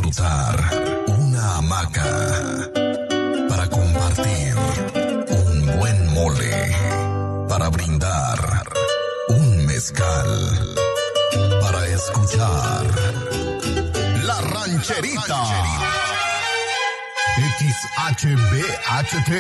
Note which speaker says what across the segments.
Speaker 1: disfrutar una hamaca, para compartir un buen mole, para brindar un mezcal, para escuchar La Rancherita. XHBHT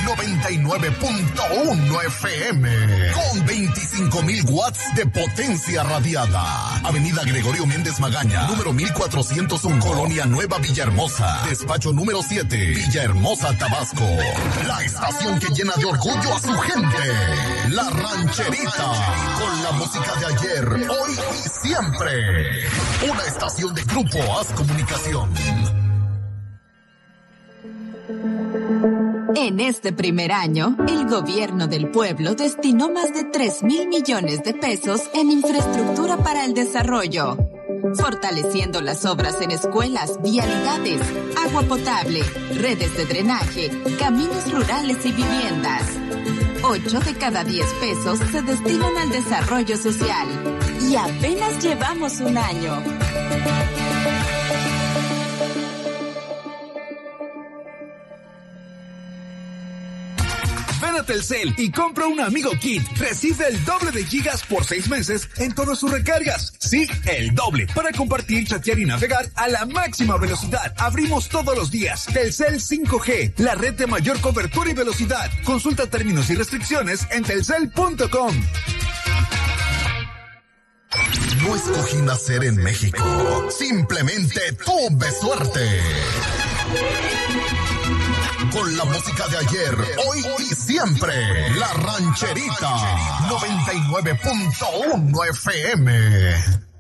Speaker 1: 99.1 FM con 25,000 watts de potencia radiada. Avenida Gregorio Méndez Magaña, número 1401, Colonia Nueva Villahermosa. Despacho número 7, Villahermosa, Tabasco. La estación que llena de orgullo a su gente. La Rancherita, con la música de ayer, hoy y siempre. Una estación de Grupo Haz Comunicación.
Speaker 2: En este primer año, el gobierno del pueblo destinó más de 3,000 millones de pesos en infraestructura para el desarrollo, fortaleciendo las obras en escuelas, vialidades, agua potable, redes de drenaje, caminos rurales y viviendas. 8 de cada 10 pesos se destinan al desarrollo social. Y apenas llevamos un año.
Speaker 3: Ven a Telcel y compra un Amigo Kit. Recibe el doble de gigas por 6 meses en todas sus recargas. Sí, el doble. Para compartir, chatear y navegar a la máxima velocidad. Abrimos todos los días. Telcel 5G, la red de mayor cobertura y velocidad. Consulta términos y restricciones en telcel.com.
Speaker 1: No escogí nacer en México. Simplemente tuve suerte. Con la música de ayer, hoy y siempre. La Rancherita 99.1 FM.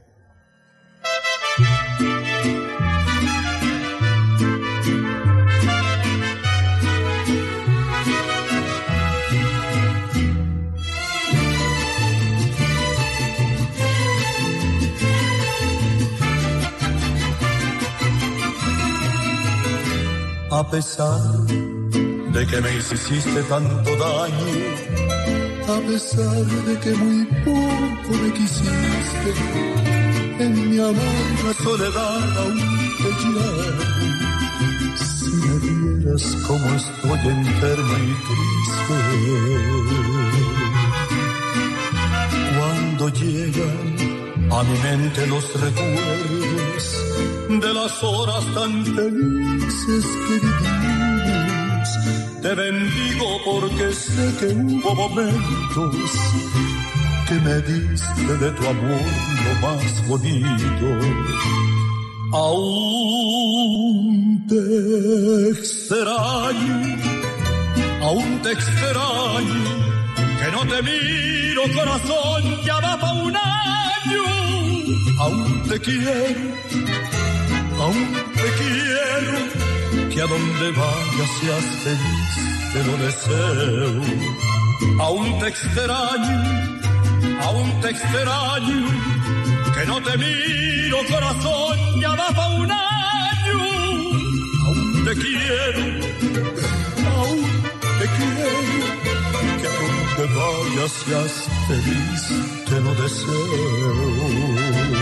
Speaker 4: A pesar de que me hiciste tanto daño, a pesar de que muy poco me quisiste, en mi amarga soledad aún te llamo. Si me vieras como estoy enfermo y triste, cuando llegan a mi mente los recuerdos de las horas tan felices que vivimos, te bendigo porque sé que hubo momentos que me diste de tu amor lo más bonito. Aún te extraño, que no te miro corazón, ya va pa' un año. Aún te quiero, que a donde vayas seas feliz, te lo deseo. Aún te extraño, que no te miro corazón, ya va pa' un año. Aún te quiero, que a donde vayas seas feliz, te lo deseo.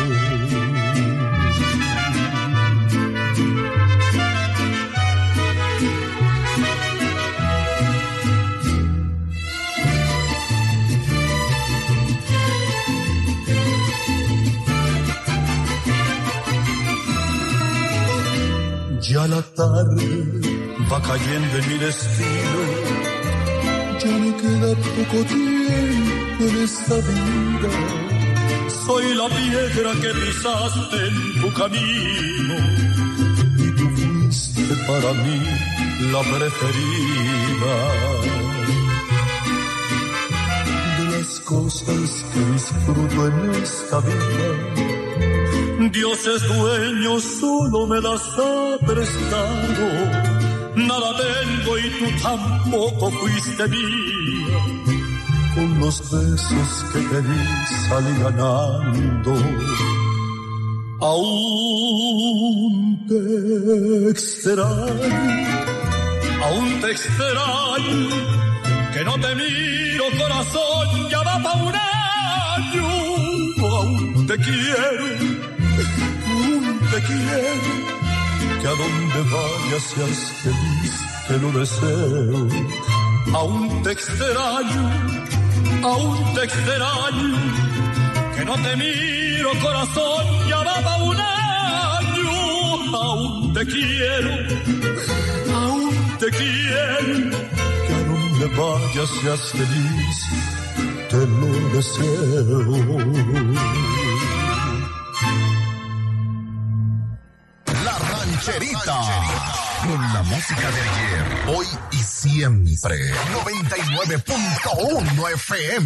Speaker 4: Ya la tarde va cayendo en mi destino, ya me queda poco tiempo en esta vida. Soy la piedra que pisaste en tu camino y tú fuiste para mí la preferida. De las cosas que disfruto en esta vida, Dios es dueño, solo me las ha prestado. Nada tengo y tú tampoco fuiste mía. Con los besos que te di salí ganando. Aún te extraño, que no te miro corazón, ya va pa' un año. Aún te quiero, que a donde vayas seas feliz, te lo deseo. Aún te extraño, que no te miro, corazón, ya va pa' un año. Aún te quiero, que a donde vayas seas feliz, te lo deseo.
Speaker 1: La Rancherita, con la música de ayer, hoy y siempre. 99.1 FM.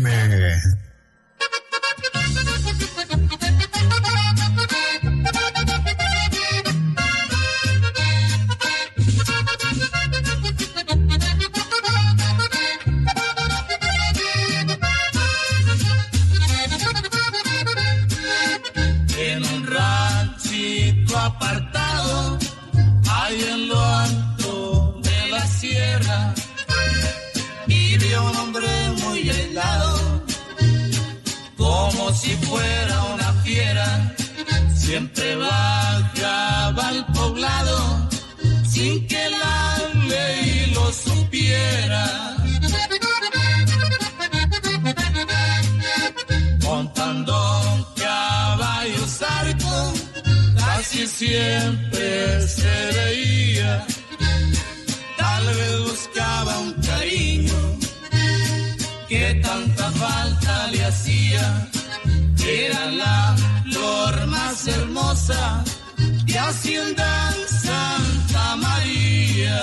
Speaker 5: En un ranchito apartado, ahí en lo alto de la sierra, vive un hombre muy aislado, como si fuera una fiera. Siempre bajaba al poblado, sin que la ley lo supiera. Montando un caballo zarco, casi siempre se veía. Tal vez buscaba un cariño que tanta falta le hacía. Era la flor más hermosa de Hacienda Santa María.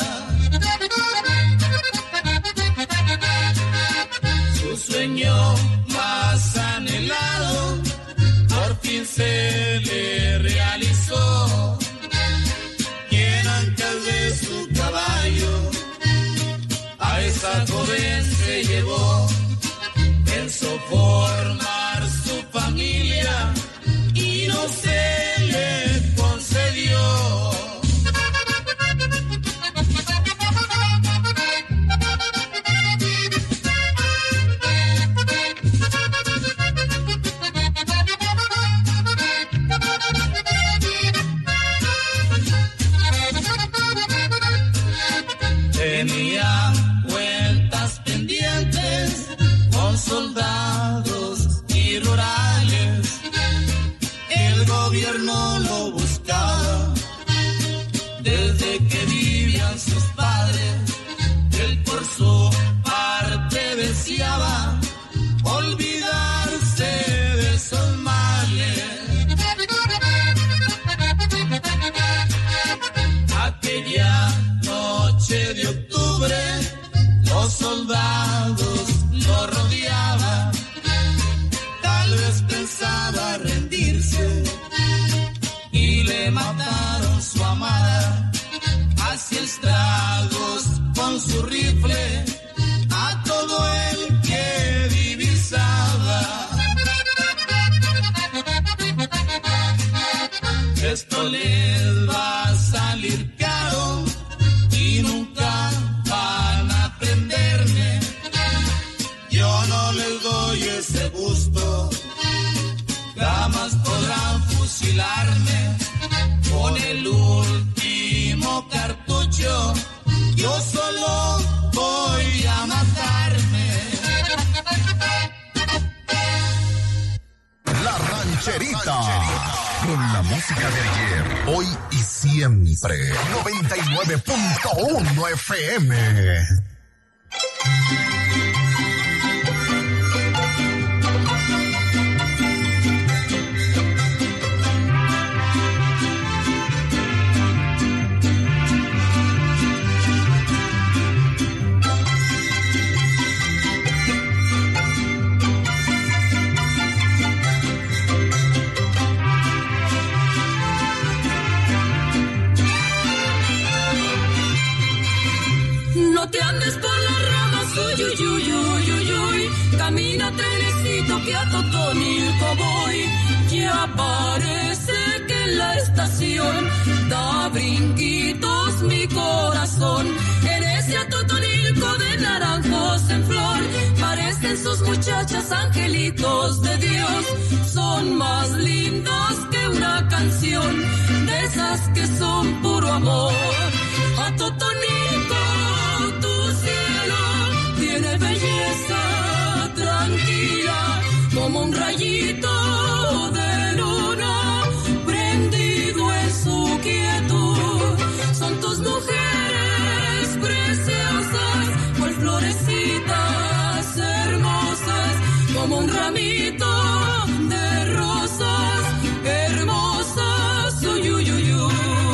Speaker 5: Su sueño más anhelado por fin se le realizó. Y en antes de su caballo a esa joven se llevó. Pensó formar su familia y no se le concedió. Tenía cuentas pendientes con soldados y rurales. El gobierno lo buscaba desde que vivían sus padres. Él por su parte deseaba olvidarse de esos males. Aquella noche de octubre, los soldados lo rodeaban. Tal vez pensaba rendirse y le mataron su amada. Hacía estragos con su rifle a todo el que divisaba. Esto les va a salir caro y nunca van a aprenderme. Yo no les doy ese gusto, jamás podrán fusilarme. Con el último cartucho yo solo voy a matarme.
Speaker 1: La Rancherita, con la música de ayer, hoy y siempre. 99.1 FM.
Speaker 6: No te andes por las ramas, uy, uy, uy, uy, uy, uy. Camina trenecito que a Totonilco voy. Ya parece que en la estación da brinquitos mi corazón. En ese Totonilco de naranjos en flor parecen sus muchachas angelitos de Dios. Son más lindos que una canción, de esas que son puro amor. A Totonilco, tu cielo tiene belleza tranquila, como un rayito de luna prendido en su quietud. Son tus mujeres preciosas, cual florecitas hermosas, como un ramito de rosas hermosas. Uy, uy, uy, uy.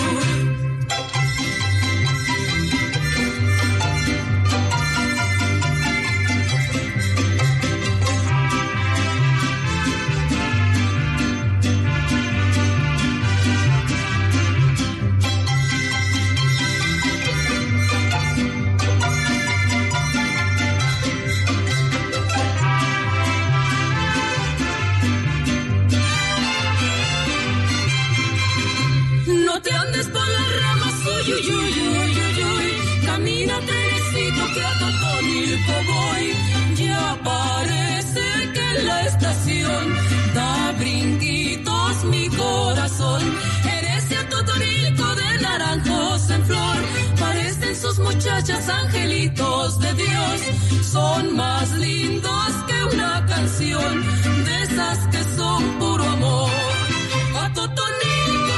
Speaker 6: No te andes por las ramas, uy, uy, uy, uy, uy, uy. Camina trenecito que a Totonilco voy. Ya parece que en la estación da brinquitos mi corazón. Eres a Totonilco de naranjos en flor. Parecen sus muchachas angelitos de Dios. Son más lindos que una canción, de esas que son puro amor. A Totonilco,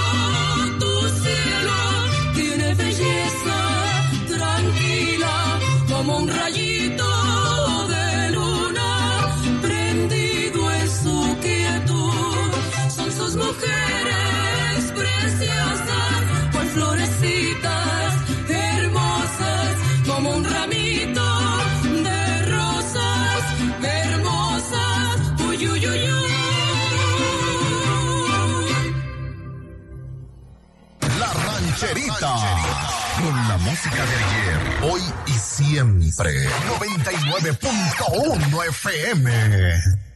Speaker 6: belleza tranquila, como un rayito de luna prendido en su quietud. Son sus mujeres preciosas, cual florecitas hermosas, como un ramito de rosas hermosas. Uy, uy, uy, uy.
Speaker 1: Rancherita, con la música de ayer, hoy y siempre. 99.1 FM.